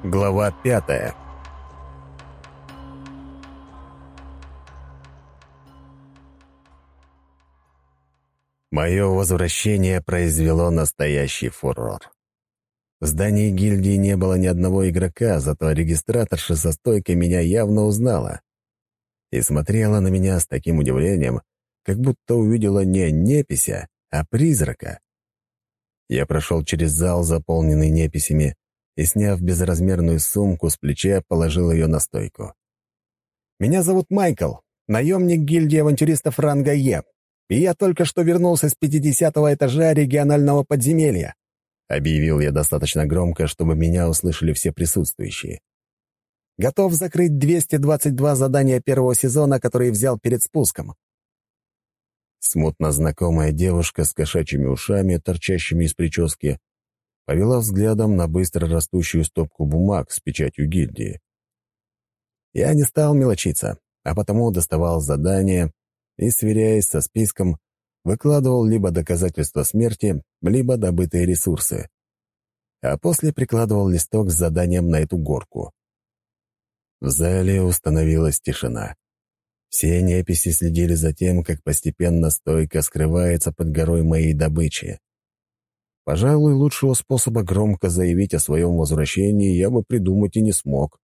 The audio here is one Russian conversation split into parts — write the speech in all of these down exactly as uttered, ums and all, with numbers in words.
Глава пятая. Мое возвращение произвело настоящий фурор. В здании гильдии не было ни одного игрока, зато регистраторша со стойкой меня явно узнала и смотрела на меня с таким удивлением, как будто увидела не непися, а призрака. Я прошел через зал, заполненный неписями, и, сняв безразмерную сумку с плеча, положил ее на стойку. «Меня зовут Майкл, наемник гильдии авантюристов ранга Е, и я только что вернулся с пятидесятого этажа регионального подземелья», объявил я достаточно громко, чтобы меня услышали все присутствующие. «Готов закрыть двести двадцать два задания первого сезона, которые взял перед спуском». Смутно знакомая девушка с кошачьими ушами, торчащими из прически, повела взглядом на быстро растущую стопку бумаг с печатью гильдии. Я не стал мелочиться, а потому доставал задания и, сверяясь со списком, выкладывал либо доказательства смерти, либо добытые ресурсы. А после прикладывал листок с заданием на эту горку. В зале установилась тишина. Все неписи следили за тем, как постепенно стойка скрывается под горой моей добычи. Пожалуй, лучшего способа громко заявить о своем возвращении я бы придумать и не смог.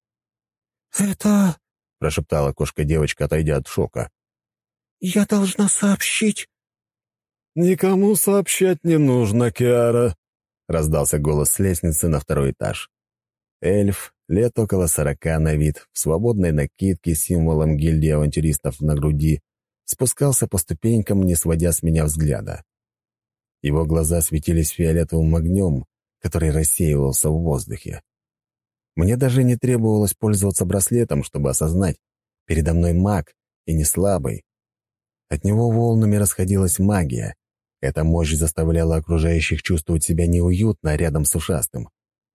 «Это...» — прошептала кошка-девочка, отойдя от шока. «Я должна сообщить...» «Никому сообщать не нужно, Киара», — раздался голос с лестницы на второй этаж. Эльф, лет около сорока на вид, в свободной накидке с символом гильдии авантюристов на груди, спускался по ступенькам, не сводя с меня взгляда. Его глаза светились фиолетовым огнем, который рассеивался в воздухе. Мне даже не требовалось пользоваться браслетом, чтобы осознать, передо мной маг, и не слабый. От него волнами расходилась магия. Эта мощь заставляла окружающих чувствовать себя неуютно рядом с ушастым.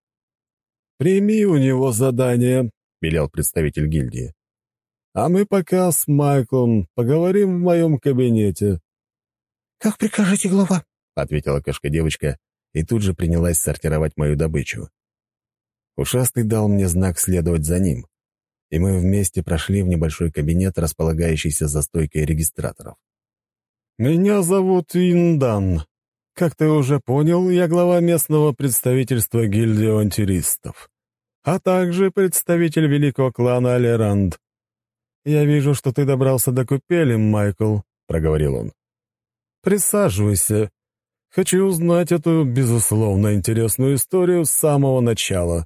«Прими у него задание», — велел представитель гильдии. «А мы пока с Майклом поговорим в моем кабинете». «Как прикажете, глава», — ответила кошка-девочка и тут же принялась сортировать мою добычу. Ушастый дал мне знак следовать за ним, и мы вместе прошли в небольшой кабинет, располагающийся за стойкой регистраторов. «Меня зовут Индан. Как ты уже понял, я глава местного представительства гильдии авантюристов, а также представитель великого клана Алеранд. Я вижу, что ты добрался до купели, Майкл», — проговорил он. «Присаживайся. Хочу узнать эту, безусловно, интересную историю с самого начала».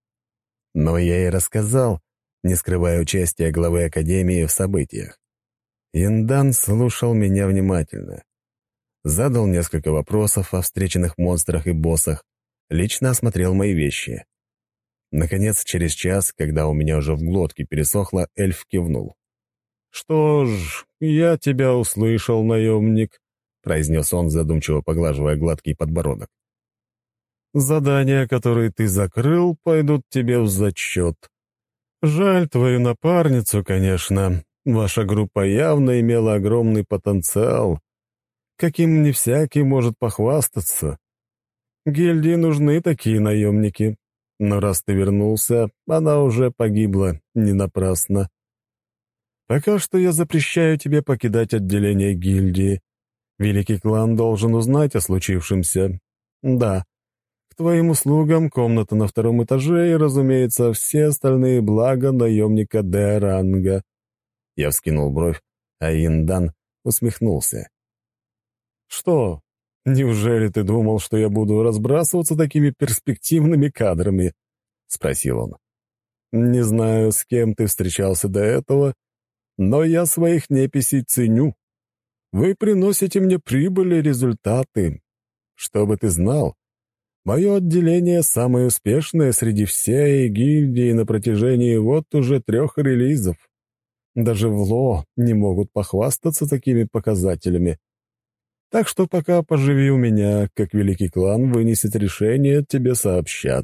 Но я и рассказал, не скрывая участия главы Академии в событиях. Индан слушал меня внимательно. Задал несколько вопросов о встреченных монстрах и боссах, лично осмотрел мои вещи. Наконец, через час, когда у меня уже в глотке пересохло, эльф кивнул. «Что ж, я тебя услышал, наемник», — произнес он, задумчиво поглаживая гладкий подбородок. «Задания, которые ты закрыл, пойдут тебе в зачет. Жаль твою напарницу, конечно. Ваша группа явно имела огромный потенциал, каким не всякий может похвастаться. Гильдии нужны такие наемники. Но раз ты вернулся, она уже погибла не напрасно. Пока что я запрещаю тебе покидать отделение гильдии. Великий клан должен узнать о случившемся. Да, к твоим услугам комната на втором этаже и, разумеется, все остальные блага наемника Д-ранга». Я вскинул бровь, а Индан усмехнулся. «Что, неужели ты думал, что я буду разбрасываться такими перспективными кадрами?» — спросил он. «Не знаю, с кем ты встречался до этого, но я своих неписей ценю. Вы приносите мне прибыль и результаты. Чтобы ты знал, мое отделение самое успешное среди всей гильдии на протяжении вот уже трех релизов. Даже в Ло не могут похвастаться такими показателями. Так что пока поживи у меня, как великий клан вынесет решение, тебе сообщат».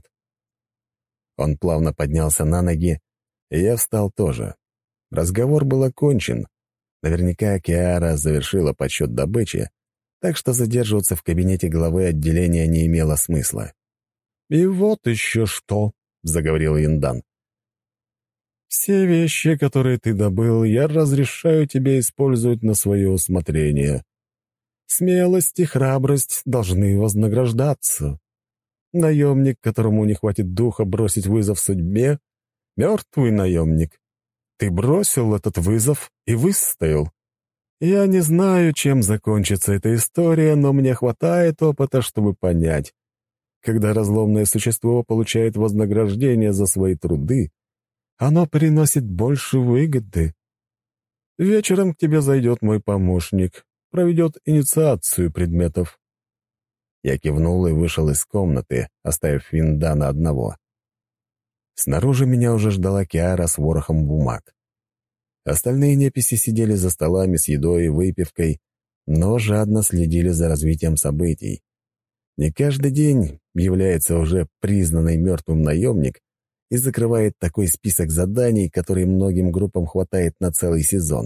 Он плавно поднялся на ноги, и я встал тоже. Разговор был окончен. Наверняка Киара завершила подсчет добычи, так что задерживаться в кабинете главы отделения не имело смысла. «И вот еще что», — заговорил Яндан. «Все вещи, которые ты добыл, я разрешаю тебе использовать на свое усмотрение. Смелость и храбрость должны вознаграждаться. Наемник, которому не хватит духа бросить вызов судьбе, — мертвый наемник. Ты бросил этот вызов и выстоял. Я не знаю, чем закончится эта история, но мне хватает опыта, чтобы понять. Когда разломное существо получает вознаграждение за свои труды, оно приносит больше выгоды. Вечером к тебе зайдет мой помощник, проведет инициацию предметов». Я кивнул и вышел из комнаты, оставив Виндана одного. Снаружи меня уже ждала Киара с ворохом бумаг. Остальные неписи сидели за столами с едой и выпивкой, но жадно следили за развитием событий. Не каждый день является уже признанный мертвым наемник и закрывает такой список заданий, который многим группам хватает на целый сезон.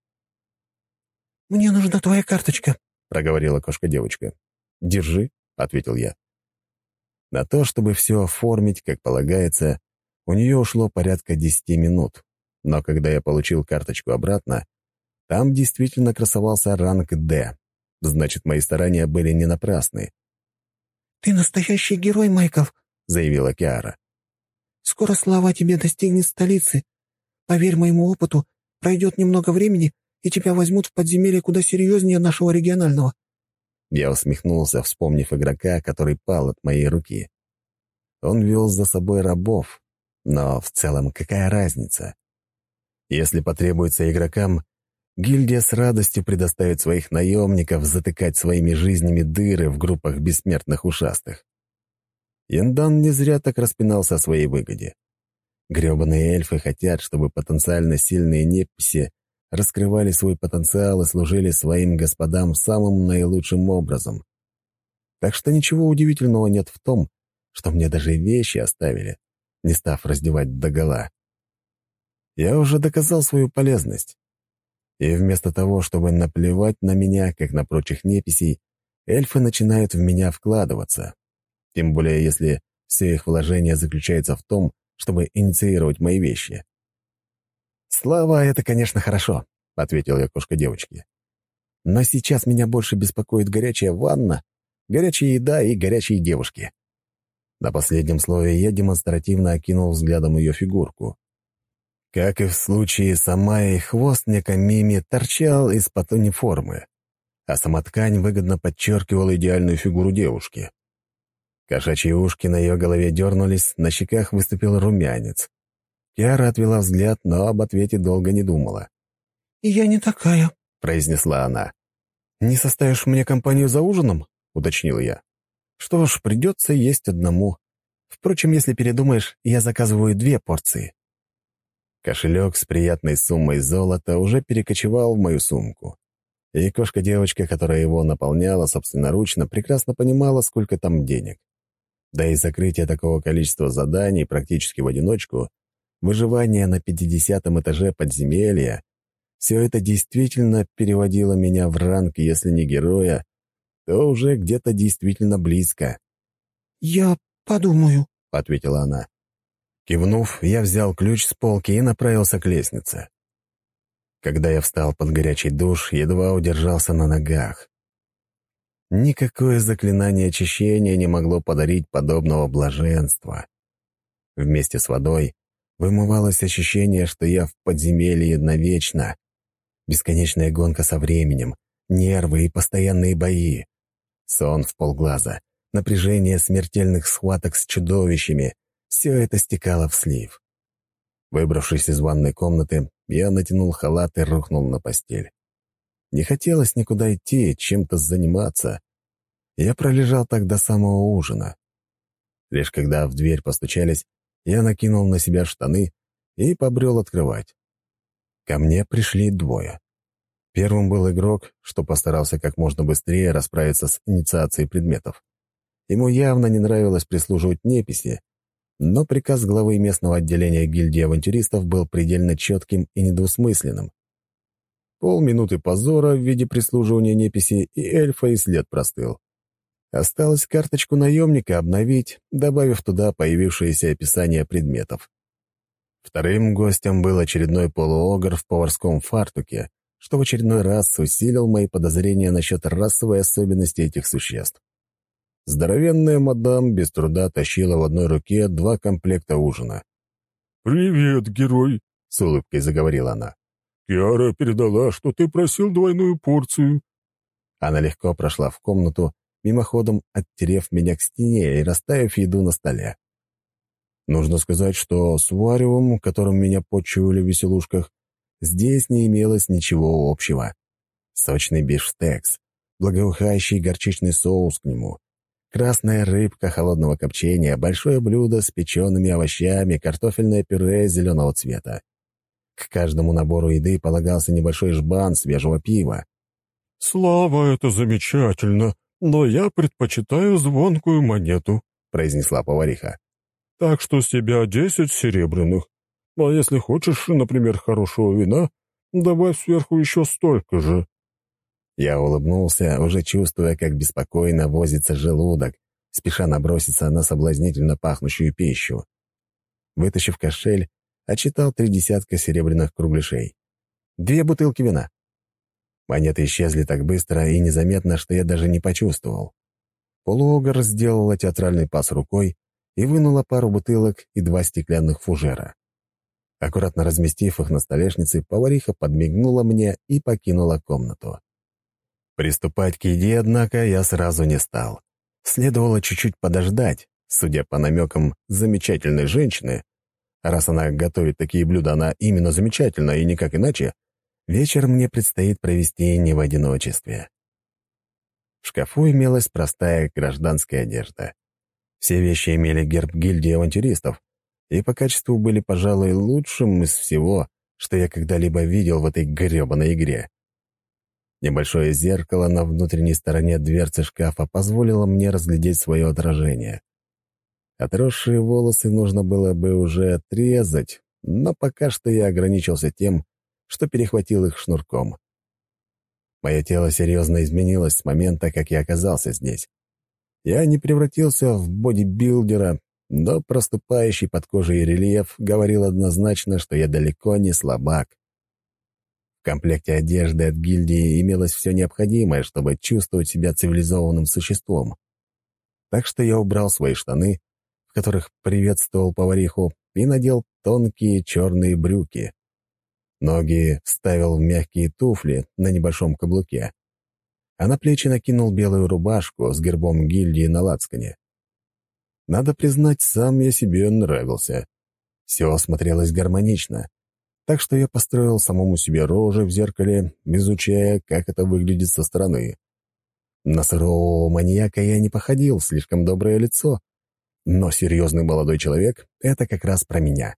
«Мне нужна твоя карточка», — проговорила кошка-девочка. «Держи», — ответил я. На то, чтобы все оформить, как полагается, у нее ушло порядка десяти минут. Но когда я получил карточку обратно, там действительно красовался ранг «Д». Значит, мои старания были не напрасны. «Ты настоящий герой, Майкл», — заявила Киара. «Скоро слава тебе достигнет столицы. Поверь моему опыту, пройдет немного времени, и тебя возьмут в подземелье куда серьезнее нашего регионального». Я усмехнулся, вспомнив игрока, который пал от моей руки. Он вел за собой рабов, но в целом какая разница? Если потребуется игрокам, гильдия с радостью предоставит своих наемников затыкать своими жизнями дыры в группах бессмертных ушастых. Яндан не зря так распинался о своей выгоде. Грёбаные эльфы хотят, чтобы потенциально сильные неписи раскрывали свой потенциал и служили своим господам самым наилучшим образом. Так что ничего удивительного нет в том, что мне даже вещи оставили, не став раздевать догола. Я уже доказал свою полезность. И вместо того, чтобы наплевать на меня, как на прочих неписей, эльфы начинают в меня вкладываться. Тем более, если все их вложение заключается в том, чтобы инициировать мои вещи. «Слава — это, конечно, хорошо», — ответил я кошка-девочке. «Но сейчас меня больше беспокоит горячая ванна, горячая еда и горячие девушки». На последнем слове я демонстративно окинул взглядом ее фигурку. Как и в случае с Амайей, хвост Некомими торчал из-под униформы, а сама ткань выгодно подчеркивала идеальную фигуру девушки. Кошачьи ушки на ее голове дернулись, на щеках выступил румянец. Киара отвела взгляд, но об ответе долго не думала. «Я не такая», — произнесла она. «Не составишь мне компанию за ужином?» — уточнил я. «Что ж, придется есть одному. Впрочем, если передумаешь, я заказываю две порции». Кошелек с приятной суммой золота уже перекочевал в мою сумку. И кошка-девочка, которая его наполняла собственноручно, прекрасно понимала, сколько там денег. Да и закрытие такого количества заданий практически в одиночку, выживание на пятидесятом этаже подземелья — все это действительно переводило меня в ранг, если не героя, то уже где-то действительно близко. «Я подумаю», — ответила она. Кивнув, я взял ключ с полки и направился к лестнице. Когда я встал под горячий душ, едва удержался на ногах. Никакое заклинание очищения не могло подарить подобного блаженства. Вместе с водой вымывалось ощущение, что я в подземелье навечно. Бесконечная гонка со временем, нервы и постоянные бои. Сон в полглаза, напряжение смертельных схваток с чудовищами — все это стекало в слив. Выбравшись из ванной комнаты, я натянул халат и рухнул на постель. Не хотелось никуда идти, чем-то заниматься. Я пролежал так до самого ужина. Лишь когда в дверь постучались, я накинул на себя штаны и побрел открывать. Ко мне пришли двое. Первым был игрок, что постарался как можно быстрее расправиться с инициацией предметов. Ему явно не нравилось прислуживать неписи, но приказ главы местного отделения гильдии авантюристов был предельно четким и недвусмысленным. Полминуты позора в виде прислуживания неписи, и эльфа и след простыл. Осталось карточку наемника обновить, добавив туда появившееся описание предметов. Вторым гостем был очередной полуогр в поварском фартуке, что в очередной раз усилил мои подозрения насчет расовой особенности этих существ. Здоровенная мадам без труда тащила в одной руке два комплекта ужина. «Привет, герой», — с улыбкой заговорила она. «Киара передала, что ты просил двойную порцию». Она легко прошла в комнату, мимоходом оттерев меня к стене и расставив еду на столе. Нужно сказать, что с варевом, которым меня подчивали в веселушках, здесь не имелось ничего общего. Сочный бифштекс, благоухающий горчичный соус к нему, красная рыбка холодного копчения, большое блюдо с печеными овощами, картофельное пюре зеленого цвета. К каждому набору еды полагался небольшой жбан свежего пива. «Слава, это замечательно, но я предпочитаю звонкую монету», — произнесла повариха. «Так что с тебя десять серебряных. А если хочешь, например, хорошего вина, добавь сверху еще столько же». Я улыбнулся, уже чувствуя, как беспокойно возится желудок, спеша наброситься на соблазнительно пахнущую пищу. Вытащив кошель, отчитал три десятка серебряных кругляшей. Две бутылки вина. Монеты исчезли так быстро и незаметно, что я даже не почувствовал. Полуогр сделала театральный пас рукой и вынула пару бутылок и два стеклянных фужера. Аккуратно разместив их на столешнице, повариха подмигнула мне и покинула комнату. Приступать к еде, однако, я сразу не стал. Следовало чуть-чуть подождать, судя по намекам замечательной женщины. Раз она готовит такие блюда, она именно замечательна и никак иначе, вечер мне предстоит провести не в одиночестве. В шкафу имелась простая гражданская одежда. Все вещи имели герб гильдии авантюристов и по качеству были, пожалуй, лучшим из всего, что я когда-либо видел в этой гребаной игре. Небольшое зеркало на внутренней стороне дверцы шкафа позволило мне разглядеть свое отражение. Отросшие волосы нужно было бы уже отрезать, но пока что я ограничился тем, что перехватил их шнурком. Мое тело серьезно изменилось с момента, как я оказался здесь. Я не превратился в бодибилдера, но проступающий под кожей рельеф говорил однозначно, что я далеко не слабак. В комплекте одежды от гильдии имелось все необходимое, чтобы чувствовать себя цивилизованным существом. Так что я убрал свои штаны, в которых приветствовал повариху, и надел тонкие черные брюки. Ноги вставил в мягкие туфли на небольшом каблуке, а на плечи накинул белую рубашку с гербом гильдии на лацкане. Надо признать, сам я себе нравился. Все смотрелось гармонично, так что я построил самому себе рожи в зеркале, изучая, как это выглядит со стороны. На сурового маньяка я не походил, слишком доброе лицо, но серьезный молодой человек — это как раз про меня.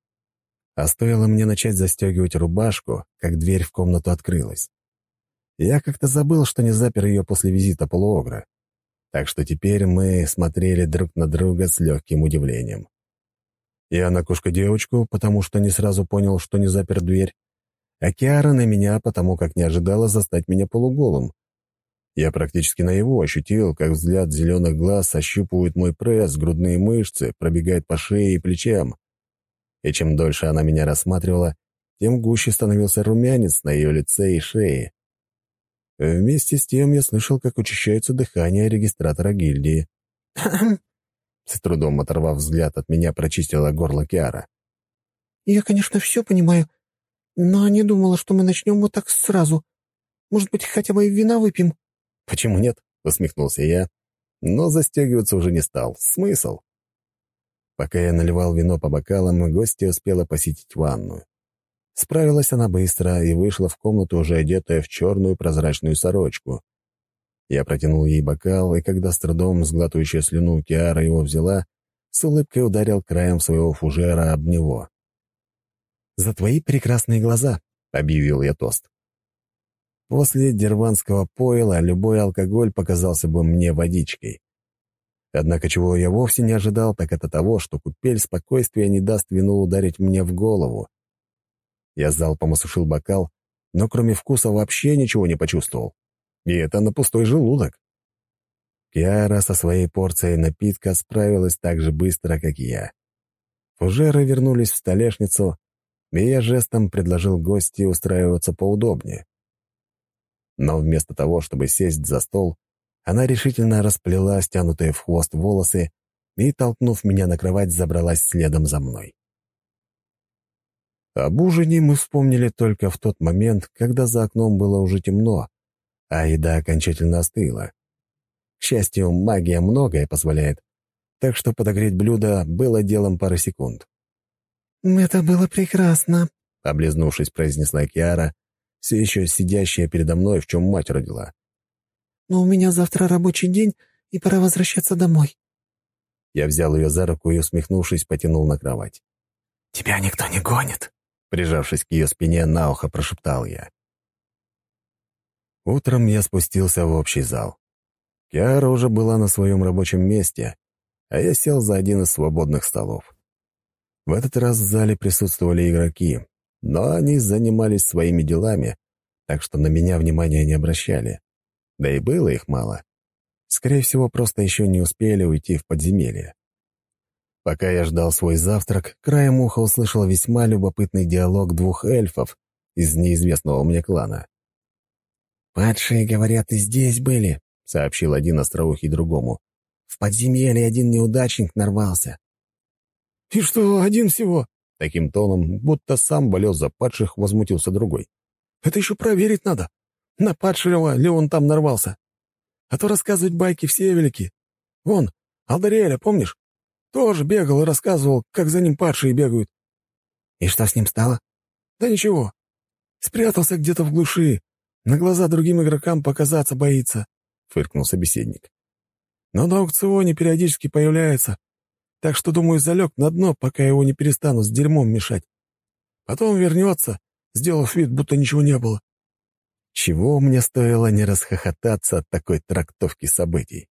А стоило мне начать застегивать рубашку, как дверь в комнату открылась. Я как-то забыл, что не запер ее после визита полуогра. Так что теперь мы смотрели друг на друга с легким удивлением. Я на кошка-девочку, потому что не сразу понял, что не запер дверь, а Киара на меня, потому как не ожидала застать меня полуголым. Я практически наяву ощутил, как взгляд зеленых глаз ощупывает мой пресс, грудные мышцы, пробегает по шее и плечам. И чем дольше она меня рассматривала, тем гуще становился румянец на ее лице и шее. Вместе с тем я слышал, как учащается дыхание регистратора гильдии. С трудом оторвав взгляд от меня, прочистила горло Киара. «Я, конечно, все понимаю, но не думала, что мы начнем вот так сразу. Может быть, хотя бы и вина выпьем?» «Почему нет?» — усмехнулся я, но застегиваться уже не стал. Смысл? Пока я наливал вино по бокалам, гостья успела посетить ванную. Справилась она быстро и вышла в комнату, уже одетая в черную прозрачную сорочку. Я протянул ей бокал, и когда с трудом сглатывающая слюну Киара его взяла, с улыбкой ударил краем своего фужера об него. «За твои прекрасные глаза», — объявил я тост. После дерванского пойла любой алкоголь показался бы мне водичкой. Однако чего я вовсе не ожидал, так это того, что купель спокойствия не даст вину ударить мне в голову. Я залпом осушил бокал, но кроме вкуса вообще ничего не почувствовал. И это на пустой желудок. Киара со своей порцией напитка справилась так же быстро, как и я. Фужеры вернулись в столешницу, и я жестом предложил гости устраиваться поудобнее. Но вместо того, чтобы сесть за стол, она решительно расплела стянутые в хвост волосы и, толкнув меня на кровать, забралась следом за мной. Об ужине мы вспомнили только в тот момент, когда за окном было уже темно, а еда окончательно остыла. К счастью, магия многое позволяет, так что подогреть блюдо было делом пары секунд. «Это было прекрасно», — облизнувшись, произнесла Киара, все еще сидящая передо мной, в чем мать родила. «Но у меня завтра рабочий день, и пора возвращаться домой». Я взял ее за руку и, усмехнувшись, потянул на кровать. «Тебя никто не гонит», — прижавшись к ее спине, на ухо прошептал я. Утром я спустился в общий зал. Киара уже была на своем рабочем месте, а я сел за один из свободных столов. В этот раз в зале присутствовали игроки, но они занимались своими делами, так что на меня внимания не обращали. Да и было их мало. Скорее всего, просто еще не успели уйти в подземелье. Пока я ждал свой завтрак, краем уха услышал весьма любопытный диалог двух эльфов из неизвестного мне клана. «Падшие, говорят, и здесь были», — сообщил один остроухий другому. «В подземелье один неудачник нарвался». «И что, один всего?» Таким тоном, будто сам болел за падших, возмутился другой. «Это еще проверить надо, на падшего ли он там нарвался. А то рассказывать байки все велики. Вон, Алдариэля, помнишь? Тоже бегал и рассказывал, как за ним падшие бегают». «И что с ним стало?» «Да ничего. Спрятался где-то в глуши. На глаза другим игрокам показаться боится», — фыркнул собеседник. «Но на аукционе периодически появляется. Так что, думаю, залег на дно, пока его не перестанут с дерьмом мешать. Потом вернется, сделав вид, будто ничего не было». Чего мне стоило не расхохотаться от такой трактовки событий?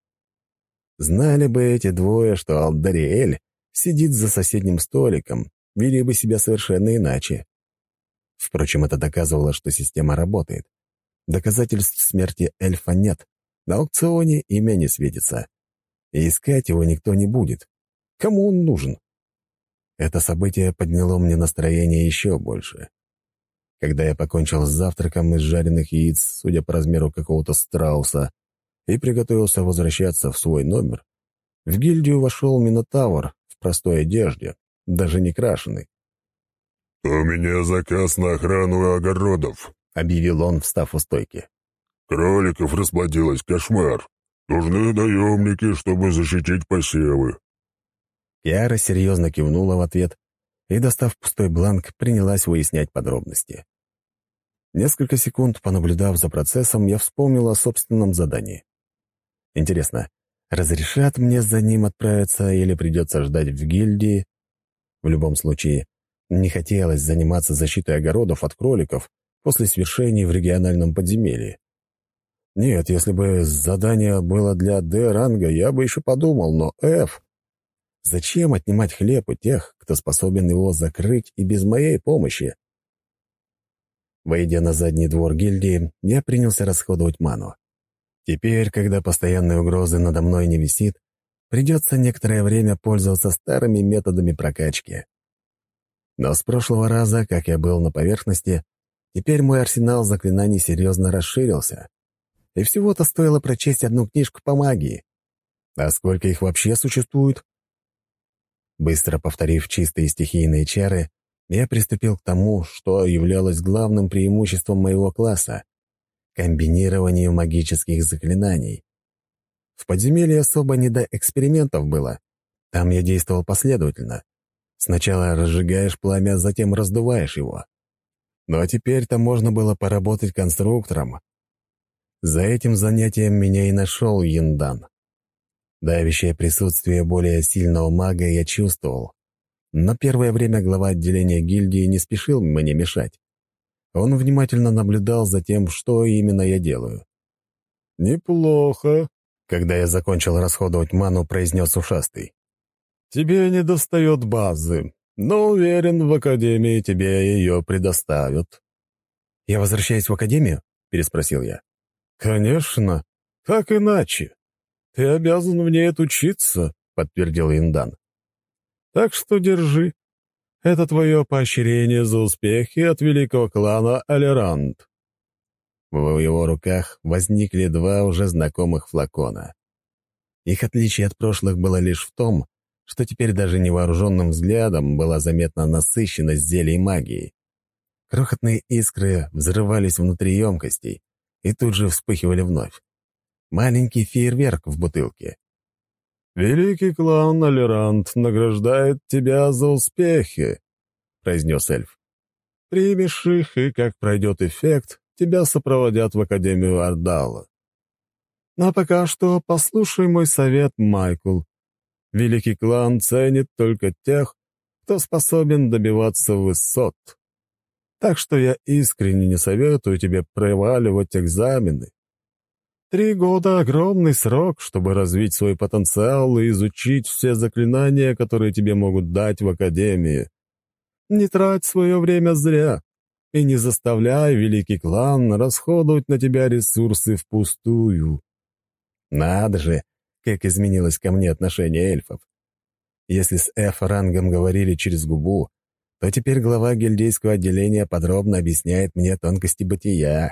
Знали бы эти двое, что Алдариэль сидит за соседним столиком, вели бы себя совершенно иначе. Впрочем, это доказывало, что система работает. Доказательств смерти эльфа нет, на аукционе имя не светится. И искать его никто не будет. Кому он нужен? Это событие подняло мне настроение еще больше. Когда я покончил с завтраком из жареных яиц, судя по размеру какого-то страуса, и приготовился возвращаться в свой номер, в гильдию вошел Минотавр в простой одежде, даже не крашеный. «У меня заказ на охрану огородов», — объявил он, встав у стойки. «Кроликов расплодилось, кошмар. Нужны наемники, чтобы защитить посевы». Киара серьезно кивнула в ответ и, достав пустой бланк, принялась выяснять подробности. Несколько секунд понаблюдав за процессом, я вспомнил о собственном задании. Интересно, разрешат мне за ним отправиться или придется ждать в гильдии? В любом случае, не хотелось заниматься защитой огородов от кроликов после свершений в региональном подземелье. Нет, если бы задание было для Д-ранга, я бы еще подумал, но F... Зачем отнимать хлеб у тех, кто способен его закрыть и без моей помощи? Выйдя на задний двор гильдии, я принялся расходовать ману. Теперь, когда постоянной угрозы надо мной не висит, придется некоторое время пользоваться старыми методами прокачки. Но с прошлого раза, как я был на поверхности, теперь мой арсенал заклинаний серьезно расширился. И всего-то стоило прочесть одну книжку по магии. А сколько их вообще существует? Быстро повторив чистые стихийные чары, я приступил к тому, что являлось главным преимуществом моего класса — комбинированию магических заклинаний. В подземелье особо не до экспериментов было. Там я действовал последовательно. Сначала разжигаешь пламя, затем раздуваешь его. Но теперь-то можно было поработать конструктором. За этим занятием меня и нашел Яндан. Давящее присутствие более сильного мага я чувствовал. Но первое время глава отделения гильдии не спешил мне мешать. Он внимательно наблюдал за тем, что именно я делаю. «Неплохо», — когда я закончил расходовать ману, произнес ушастый. «Тебе недостает базы, но уверен, в академии тебе ее предоставят». «Я возвращаюсь в академию?» — переспросил я. «Конечно. Как иначе? ты обязан в ней отучиться», — подтвердил Индан. «Так что держи. Это твое поощрение за успехи от великого клана Алерант». В его руках возникли два уже знакомых флакона. Их отличие от прошлых было лишь в том, что теперь даже невооруженным взглядом была заметна насыщенность зелий магии. Крохотные искры взрывались внутри емкостей и тут же вспыхивали вновь. Маленький фейерверк в бутылке. «Великий клан Алерант награждает тебя за успехи», — произнес эльф. «Примешь их, и, как пройдет эффект, тебя сопроводят в Академию Ардала. А пока что послушай мой совет, Майкл. Великий клан ценит только тех, кто способен добиваться высот. Так что я искренне не советую тебе проваливать экзамены. Три года — огромный срок, чтобы развить свой потенциал и изучить все заклинания, которые тебе могут дать в Академии. Не трать свое время зря и не заставляй великий клан расходовать на тебя ресурсы впустую». Надо же, как изменилось ко мне отношение эльфов. Если с F-рангом говорили через губу, то теперь глава гильдейского отделения подробно объясняет мне тонкости бытия.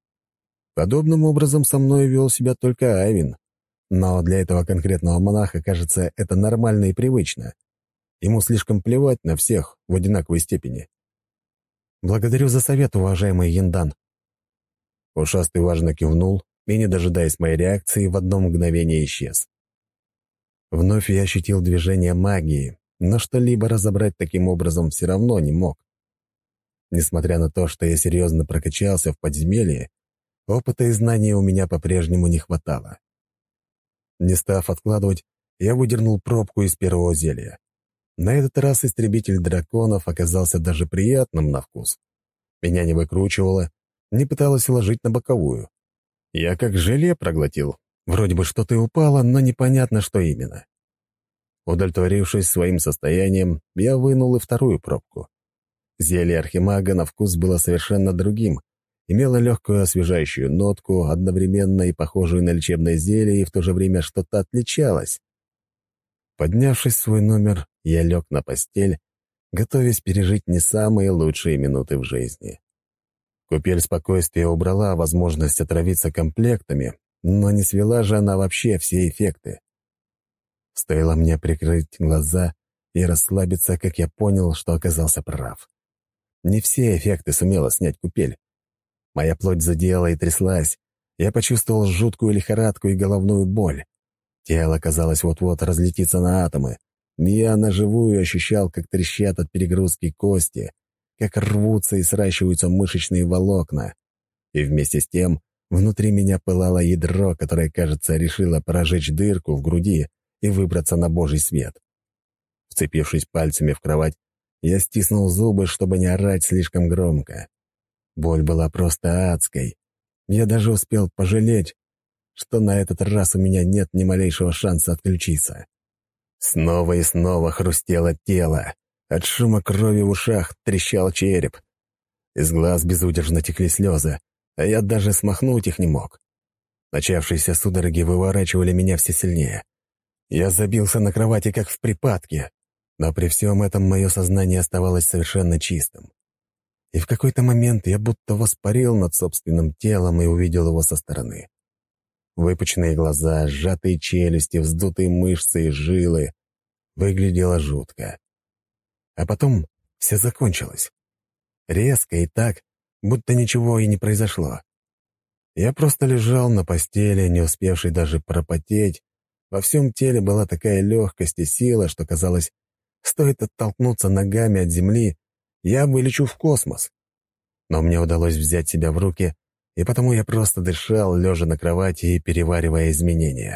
Подобным образом со мной вел себя только Айвин, но для этого конкретного монаха, кажется, это нормально и привычно. Ему слишком плевать на всех в одинаковой степени. «Благодарю за совет, уважаемый Яндан». Ушастый важно кивнул и, не дожидаясь моей реакции, в одно мгновение исчез. Вновь я ощутил движение магии, но что-либо разобрать таким образом все равно не мог. Несмотря на то, что я серьезно прокачался в подземелье, опыта и знаний у меня по-прежнему не хватало. Не став откладывать, я выдернул пробку из первого зелья. На этот раз истребитель драконов оказался даже приятным на вкус. Меня не выкручивало, не пыталось уложить на боковую. Я как желе проглотил. Вроде бы что-то и упало, но непонятно, что именно. Удовлетворившись своим состоянием, я вынул и вторую пробку. Зелье архимага на вкус было совершенно другим, имело легкую освежающую нотку, одновременно и похожую на лечебное зелье, и в то же время что-то отличалось. Поднявшись в свой номер, я лег на постель, готовясь пережить не самые лучшие минуты в жизни. Купель спокойствия убрала возможность отравиться комплектами, но не свела же она вообще все эффекты. Стоило мне прикрыть глаза и расслабиться, как я понял, что оказался прав. Не все эффекты сумела снять купель. Моя плоть задела и тряслась. Я почувствовал жуткую лихорадку и головную боль. Тело, казалось, вот-вот разлетится на атомы. Я наживую ощущал, как трещат от перегрузки кости, как рвутся и сращиваются мышечные волокна. И вместе с тем внутри меня пылало ядро, которое, кажется, решило прожечь дырку в груди и выбраться на божий свет. Вцепившись пальцами в кровать, я стиснул зубы, чтобы не орать слишком громко. Боль была просто адской. Я даже успел пожалеть, что на этот раз у меня нет ни малейшего шанса отключиться. Снова и снова хрустело тело. От шума крови в ушах трещал череп. Из глаз безудержно текли слезы, а я даже смахнуть их не мог. Начавшиеся судороги выворачивали меня все сильнее. Я забился на кровати, как в припадке, но при всем этом мое сознание оставалось совершенно чистым. И в какой-то момент я будто воспарил над собственным телом и увидел его со стороны. Выпученные глаза, сжатые челюсти, вздутые мышцы и жилы. Выглядело жутко. А потом все закончилось. Резко и так, будто ничего и не произошло. Я просто лежал на постели, не успевший даже пропотеть. Во всем теле была такая легкость и сила, что казалось, стоит оттолкнуться ногами от земли, я вылечу в космос. Но мне удалось взять себя в руки, и потому я просто дышал, лежа на кровати и переваривая изменения.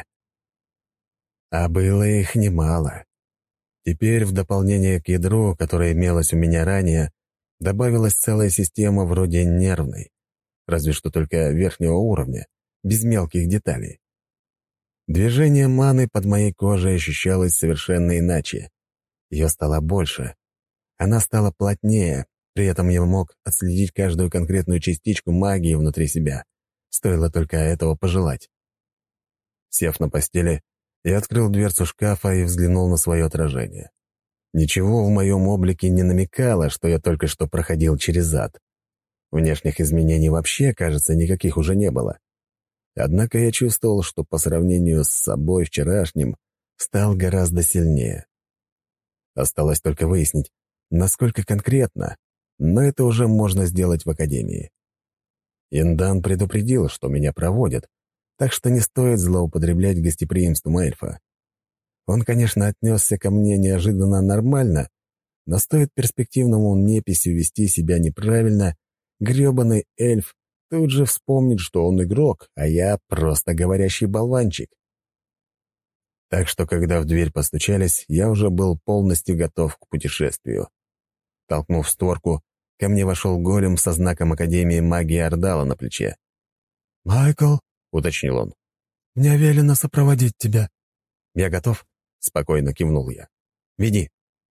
А было их немало. Теперь, в дополнение к ядру, которое имелось у меня ранее, добавилась целая система вроде нервной, разве что только верхнего уровня, без мелких деталей. Движение маны под моей кожей ощущалось совершенно иначе. Ее стало больше. Она стала плотнее, при этом я мог отследить каждую конкретную частичку магии внутри себя. Стоило только этого пожелать. Сев на постели, я открыл дверцу шкафа и взглянул на свое отражение. Ничего в моем облике не намекало, что я только что проходил через ад. Внешних изменений вообще, кажется, никаких уже не было. Однако я чувствовал, что по сравнению с собой вчерашним стал гораздо сильнее. Осталось только выяснить, насколько конкретно, но это уже можно сделать в академии. Индан предупредил, что меня проводят, так что не стоит злоупотреблять гостеприимством эльфа. Он, конечно, отнесся ко мне неожиданно нормально, но стоит перспективному неписью вести себя неправильно, грёбаный эльф тут же вспомнит, что он игрок, а я просто говорящий болванчик. Так что, когда в дверь постучались, я уже был полностью готов к путешествию. Толкнув створку, ко мне вошел голем со знаком Академии магии Ордала на плече. «Майкл», — уточнил он. — «мне велено сопроводить тебя». «Я готов», — спокойно кивнул я. «Веди».